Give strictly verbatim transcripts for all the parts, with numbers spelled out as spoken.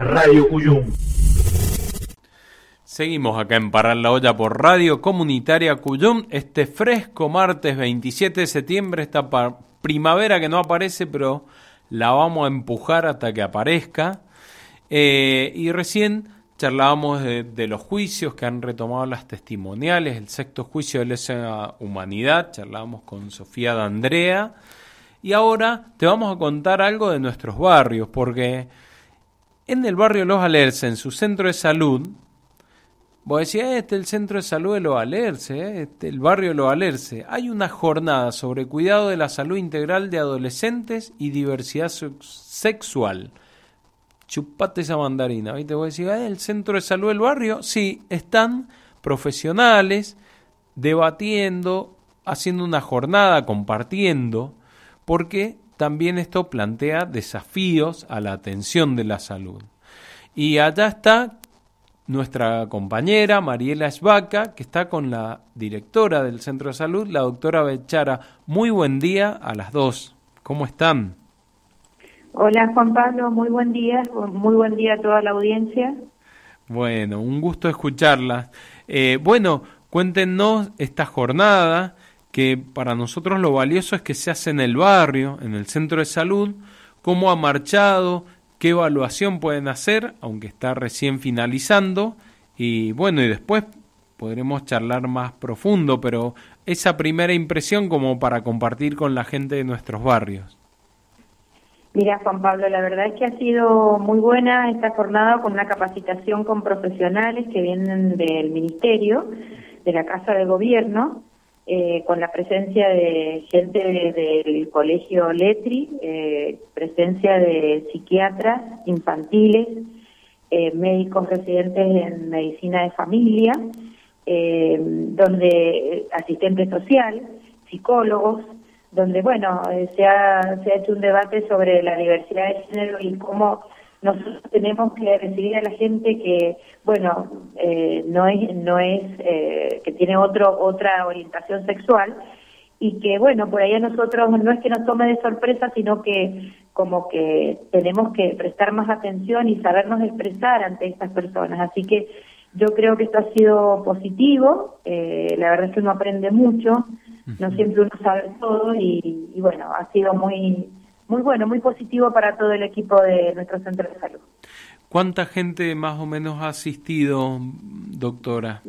Radio Cuyum. Seguimos acá en Parar la Olla por Radio Comunitaria Cuyum. Este fresco martes veintisiete de septiembre, esta pa- primavera que no aparece, pero la vamos a empujar hasta que aparezca. Eh, y recién charlábamos de, de los juicios que han retomado las testimoniales, el sexto juicio de lesa humanidad. Charlábamos con Sofía D'Andrea. Y ahora te vamos a contar algo de nuestros barrios, porque en el barrio Los Alerces, en su centro de salud, vos decís, este es el centro de salud de Los Alerces, ¿eh? este, el barrio de Los Alerces. Hay una jornada sobre cuidado de la salud integral de adolescentes y diversidad sexual. Chupate esa mandarina, ¿viste? Vos decís, ¿eh? el centro de salud del barrio. Sí, están profesionales debatiendo, haciendo una jornada, compartiendo, porque también esto plantea desafíos a la atención de la salud. Y allá está nuestra compañera Mariela Esvaca, que está con la directora del Centro de Salud, la doctora Bechara. Muy buen día a las dos. ¿Cómo están? Hola Juan Pablo, muy buen día, muy buen día a toda la audiencia. Bueno, un gusto escucharla. Eh, bueno, cuéntenos esta jornada, que para nosotros lo valioso es que se hace en el barrio, en el Centro de Salud, cómo ha marchado, qué evaluación pueden hacer, aunque está recién finalizando, y bueno, y después podremos charlar más profundo, pero esa primera impresión como para compartir con la gente de nuestros barrios. Mira Juan Pablo, la verdad es que ha sido muy buena esta jornada con una capacitación con profesionales que vienen del Ministerio, de la Casa de Gobierno, eh, con la presencia de gente de, del Colegio Letri, eh, presencia de psiquiatras infantiles, eh, médicos residentes en medicina de familia, eh, donde asistente social, psicólogos, donde bueno eh, se ha se ha hecho un debate sobre la diversidad de género y cómo nosotros tenemos que recibir a la gente que bueno eh, no es no es eh, que tiene otro otra orientación sexual y que bueno por ahí a nosotros no es que nos tome de sorpresa, sino que como que tenemos que prestar más atención y sabernos expresar ante estas personas. Así que yo creo que esto ha sido positivo, eh, la verdad es que uno aprende mucho, no siempre uno sabe todo y, y bueno, ha sido muy muy bueno, muy positivo para todo el equipo de nuestro centro de salud. ¿Cuánta gente más o menos ha asistido, doctora?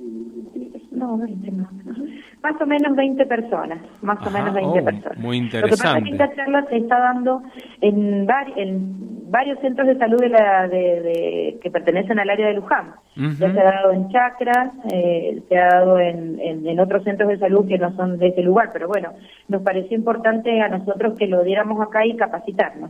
No, veinte más. Más o menos veinte personas, más Ajá, o menos veinte oh, personas. Muy Lo que pasa es que interesante. esta charla se está dando en, vari, en varios centros de salud de la de, de que pertenecen al área de Luján. Uh-huh. Ya se ha dado en Chacras, eh, se ha dado en, en, en otros centros de salud que no son de ese lugar, pero bueno, nos pareció importante a nosotros que lo diéramos acá y capacitarnos.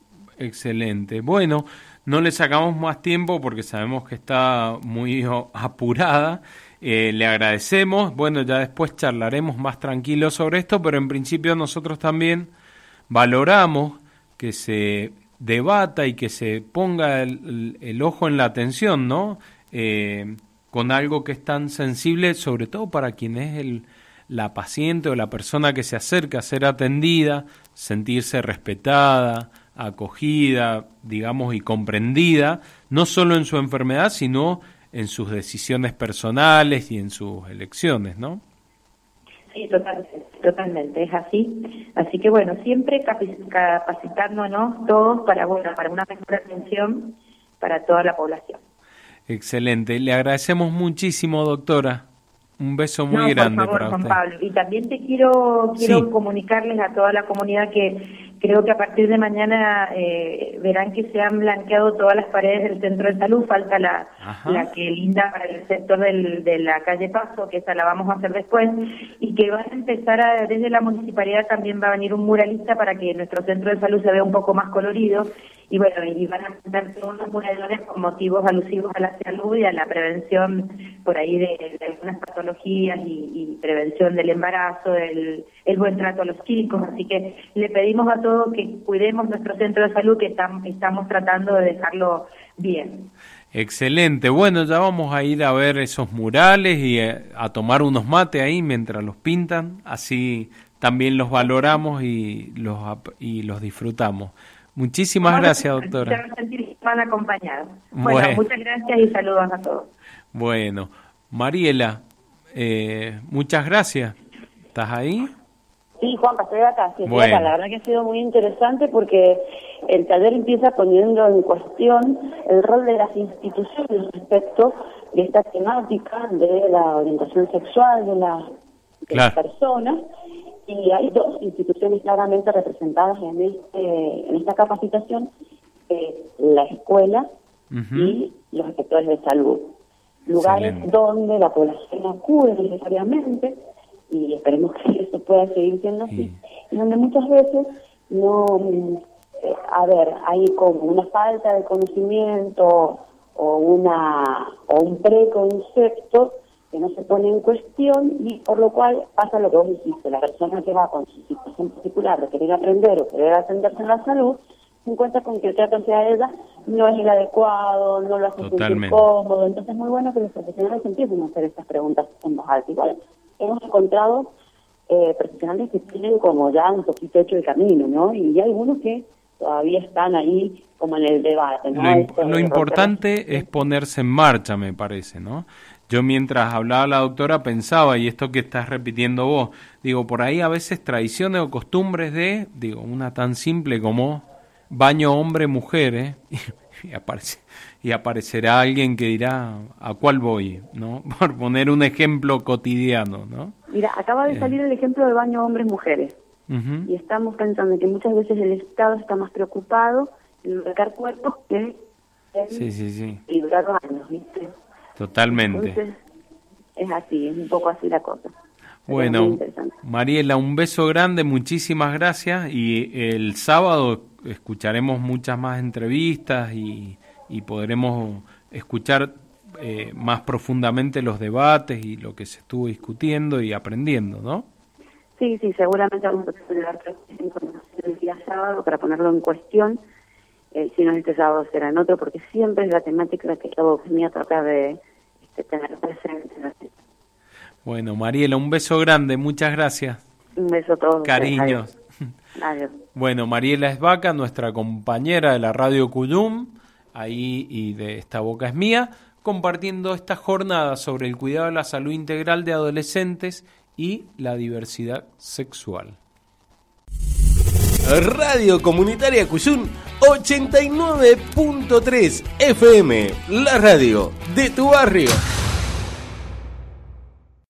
Excelente. Bueno, no le sacamos más tiempo porque sabemos que está muy apurada. Eh, le agradecemos. Bueno, ya después charlaremos más tranquilos sobre esto, pero en principio nosotros también valoramos que se debata y que se ponga el, el, el ojo en la atención, ¿no? Eh, con algo que es tan sensible, sobre todo para quien es el, la paciente o la persona que se acerca a ser atendida, sentirse respetada, acogida, digamos, y comprendida, no solo en su enfermedad, sino en sus decisiones personales y en sus elecciones, ¿no? Sí, totalmente, totalmente, es así. Así que bueno, siempre capacitándonos todos para bueno, para una mejor atención para toda la población. Excelente, le agradecemos muchísimo, doctora. Un beso muy no, grande por favor, para Juan usted. Pablo. Y también te quiero quiero sí. comunicarles a toda la comunidad que creo que a partir de mañana eh, verán que se han blanqueado todas las paredes del centro de salud. Falta la, la que linda para el sector del, de la calle Paso, que esa la vamos a hacer después, y que van a empezar a, desde la municipalidad también va a venir un muralista para que nuestro centro de salud se vea un poco más colorido. Y bueno, y van a pintar todos los murallones con motivos alusivos a la salud y a la prevención por ahí de, de algunas patologías y, y prevención del embarazo, el, el buen trato a los chicos. Así que le pedimos a todos que cuidemos nuestro centro de salud, que tam, estamos tratando de dejarlo bien. Excelente. Bueno, ya vamos a ir a ver esos murales y a, a tomar unos mates ahí mientras los pintan. Así también los valoramos y los, y los disfrutamos. Muchísimas Vamos gracias, a, doctora. Se van a sentir mal acompañados. Bueno, Bueno. muchas gracias y saludos a todos. Bueno, Mariela, eh, muchas gracias. ¿Estás ahí? Sí, Juanpa, estoy acá, sí, estoy Bueno. acá. La verdad que ha sido muy interesante porque el taller empieza poniendo en cuestión el rol de las instituciones respecto de esta temática de la orientación sexual de, la, de Claro. las personas. Y hay dos instituciones claramente representadas en este en esta capacitación, eh, la escuela Ujú. y los inspectores de salud. Lugares Excelente. donde la población acude necesariamente, y esperemos que eso pueda seguir siendo así, Sí. y donde muchas veces no, mm, eh, a ver, hay como una falta de conocimiento o una o un preconcepto que no se pone en cuestión, y por lo cual pasa lo que vos dijiste, la persona que va con su situación particular de querer aprender o querer atenderse en la salud, se encuentra con que el trato hacia ella no es el adecuado, no lo hace sentir Totalmente. cómodo. Entonces es muy bueno que los profesionales empiecen a hacer estas preguntas en voz alta. Igual hemos encontrado eh, profesionales que tienen como ya un poquito hecho el camino, ¿no? Y hay algunos que todavía están ahí como en el debate, ¿no? Lo, imp- Esto de lo romper- importante es ponerse en marcha, me parece, ¿no? Yo mientras hablaba la doctora pensaba, y esto que estás repitiendo vos, digo, por ahí a veces tradiciones o costumbres de, digo, una tan simple como baño hombre-mujer, ¿eh? y, aparece, y aparecerá alguien que dirá, ¿a cuál voy? ¿No? Por poner un ejemplo cotidiano, ¿no? Mira, acaba de Eh. salir el ejemplo del baño hombres-mujeres. Ujú. Y estamos pensando que muchas veces el Estado está más preocupado en marcar cuerpos que en Sí, sí, sí, librar baños, ¿viste? totalmente. Entonces, es así, es un poco así la cosa. Pero es muy Bueno, interesante. Mariela, un beso grande, muchísimas gracias, y el sábado escucharemos muchas más entrevistas y, y podremos escuchar eh, más profundamente los debates y lo que se estuvo discutiendo y aprendiendo, ¿no? Sí, sí, seguramente vamos a tener información el día sábado para ponerlo en cuestión. Eh, si no es este sábado, será en otro, porque siempre es la temática que la abogacía trata de este, tener presente. Bueno, Mariela, un beso grande, muchas gracias. Un beso a todos. Cariños. Adiós. Adiós. Bueno, Mariela Esbaca, nuestra compañera de la Radio Cuyum, ahí y de Esta Boca es Mía, compartiendo esta jornada sobre el cuidado de la salud integral de adolescentes y la diversidad sexual. Radio Comunitaria Cuyum ochenta y nueve punto tres F M, la radio de tu barrio.